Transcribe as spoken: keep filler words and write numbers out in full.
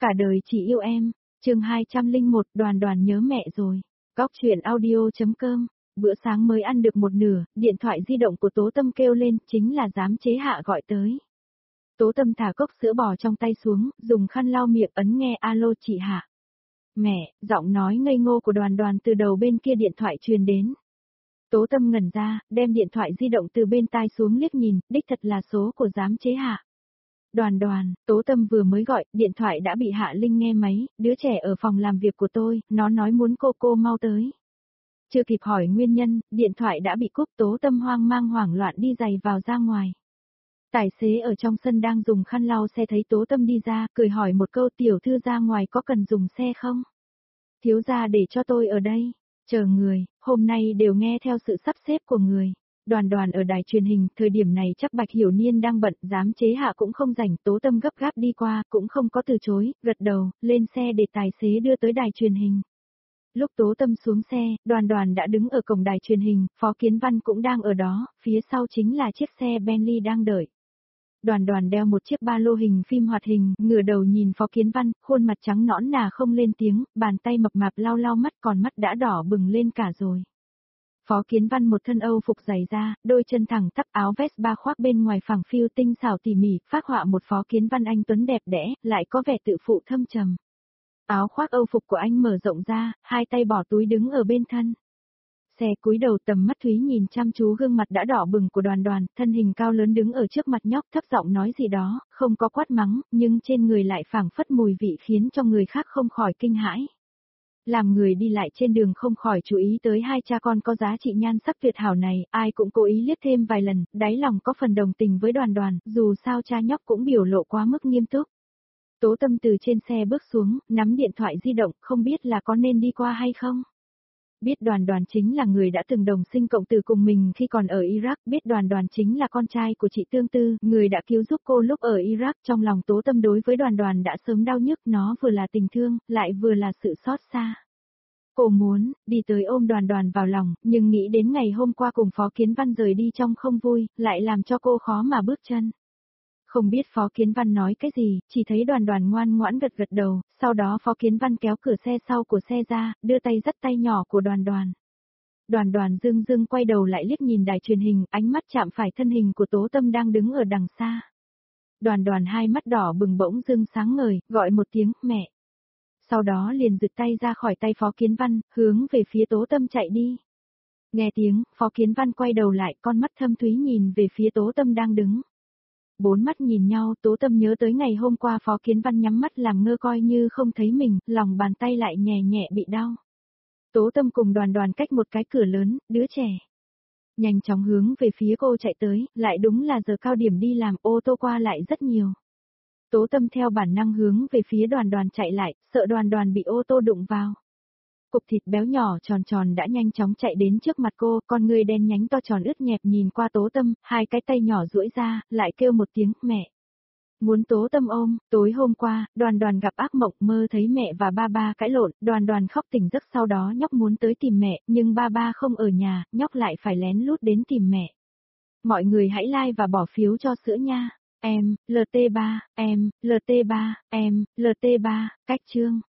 Cả đời chỉ yêu em. Chương hai trăm lẻ một, Đoàn Đoàn nhớ mẹ rồi. Góc truyện audio.com. Bữa sáng mới ăn được một nửa, điện thoại di động của Tố Tâm kêu lên, chính là giám chế Hạ gọi tới. Tố Tâm thả cốc sữa bò trong tay xuống, dùng khăn lau miệng ấn nghe alo chị Hạ. Mẹ, giọng nói ngây ngô của Đoàn Đoàn từ đầu bên kia điện thoại truyền đến. Tố Tâm ngẩn ra, đem điện thoại di động từ bên tai xuống liếc nhìn, đích thật là số của giám chế Hạ. Đoàn Đoàn, Tố Tâm vừa mới gọi, điện thoại đã bị Hạ Linh nghe máy, đứa trẻ ở phòng làm việc của tôi, nó nói muốn cô cô mau tới. Chưa kịp hỏi nguyên nhân, điện thoại đã bị cúp. Tố Tâm hoang mang hoảng loạn đi giày vào ra ngoài. Tài xế ở trong sân đang dùng khăn lau xe thấy Tố Tâm đi ra, cười hỏi một câu, tiểu thư ra ngoài có cần dùng xe không? Thiếu gia để cho tôi ở đây, chờ người, hôm nay đều nghe theo sự sắp xếp của người. Đoàn Đoàn ở đài truyền hình, thời điểm này chắc Bạch Hiểu Niên đang bận, giám chế Hạ cũng không rảnh. Tố Tâm gấp gáp đi qua, cũng không có từ chối, gật đầu, lên xe để tài xế đưa tới đài truyền hình. Lúc Tố Tâm xuống xe, Đoàn Đoàn đã đứng ở cổng đài truyền hình, Phó Kiến Văn cũng đang ở đó, phía sau chính là chiếc xe Bentley đang đợi. Đoàn Đoàn đeo một chiếc ba lô hình phim hoạt hình, ngửa đầu nhìn Phó Kiến Văn, khuôn mặt trắng nõn nà không lên tiếng, bàn tay mập mạp lau lau mắt, còn mắt đã đỏ bừng lên cả rồi. Phó Kiến Văn một thân Âu phục dày da, đôi chân thẳng tắp, áo vest ba khoác bên ngoài phẳng phiu tinh xảo tỉ mỉ, phác họa một Phó Kiến Văn anh tuấn đẹp đẽ, lại có vẻ tự phụ thâm trầm. Áo khoác Âu phục của anh mở rộng ra, hai tay bỏ túi đứng ở bên thân. Xe cúi đầu, tầm mắt Thúy nhìn chăm chú gương mặt đã đỏ bừng của Đoàn Đoàn, thân hình cao lớn đứng ở trước mặt nhóc, thấp giọng nói gì đó, không có quát mắng, nhưng trên người lại phảng phất mùi vị khiến cho người khác không khỏi kinh hãi. Làm người đi lại trên đường không khỏi chú ý tới hai cha con có giá trị nhan sắc tuyệt hảo này, ai cũng cố ý liếc thêm vài lần, đáy lòng có phần đồng tình với Đoàn Đoàn, dù sao cha nhóc cũng biểu lộ quá mức nghiêm túc. Tố Tâm từ trên xe bước xuống, nắm điện thoại di động, không biết là có nên đi qua hay không. Biết Đoàn Đoàn chính là người đã từng đồng sinh cộng tử cùng mình khi còn ở Iraq, biết Đoàn Đoàn chính là con trai của chị Tương Tư, người đã cứu giúp cô lúc ở Iraq, trong lòng Tố Tâm đối với Đoàn Đoàn đã sớm đau nhức, nó vừa là tình thương, lại vừa là sự xót xa. Cô muốn, đi tới ôm Đoàn Đoàn vào lòng, nhưng nghĩ đến ngày hôm qua cùng Phó Kiến Văn rời đi trong không vui, lại làm cho cô khó mà bước chân. Không biết Phó Kiến Văn nói cái gì, chỉ thấy Đoàn Đoàn ngoan ngoãn gật gật đầu, sau đó Phó Kiến Văn kéo cửa xe sau của xe ra, đưa tay dắt tay nhỏ của Đoàn Đoàn. Đoàn Đoàn dưng dưng quay đầu lại liếc nhìn đài truyền hình, ánh mắt chạm phải thân hình của Tố Tâm đang đứng ở đằng xa. Đoàn Đoàn hai mắt đỏ bừng bỗng dưng sáng ngời, gọi một tiếng, mẹ. Sau đó liền giựt tay ra khỏi tay Phó Kiến Văn, hướng về phía Tố Tâm chạy đi. Nghe tiếng, Phó Kiến Văn quay đầu lại, con mắt thâm thúy nhìn về phía Tố Tâm đang đứng. Bốn mắt nhìn nhau, Tố Tâm nhớ tới ngày hôm qua Phó Kiến Văn nhắm mắt làm ngơ coi như không thấy mình, lòng bàn tay lại nhẹ nhẹ bị đau. Tố Tâm cùng Đoàn Đoàn cách một cái cửa lớn, đứa trẻ nhanh chóng hướng về phía cô chạy tới, lại đúng là giờ cao điểm đi làm, ô tô qua lại rất nhiều. Tố Tâm theo bản năng hướng về phía Đoàn Đoàn chạy lại, sợ Đoàn Đoàn bị ô tô đụng vào. Cục thịt béo nhỏ tròn tròn đã nhanh chóng chạy đến trước mặt cô, con người đen nhánh to tròn ướt nhẹp nhìn qua Tố Tâm, hai cái tay nhỏ duỗi ra, lại kêu một tiếng, mẹ. Muốn Tố Tâm ôm, tối hôm qua, Đoàn Đoàn gặp ác mộng mơ thấy mẹ và ba ba cãi lộn, Đoàn Đoàn khóc tỉnh giấc sau đó nhóc muốn tới tìm mẹ, nhưng ba ba không ở nhà, nhóc lại phải lén lút đến tìm mẹ. Mọi người hãy like và bỏ phiếu cho sữa nha, em, lờ tê ba, em, lờ tê ba, em, lờ tê ba, cách chương.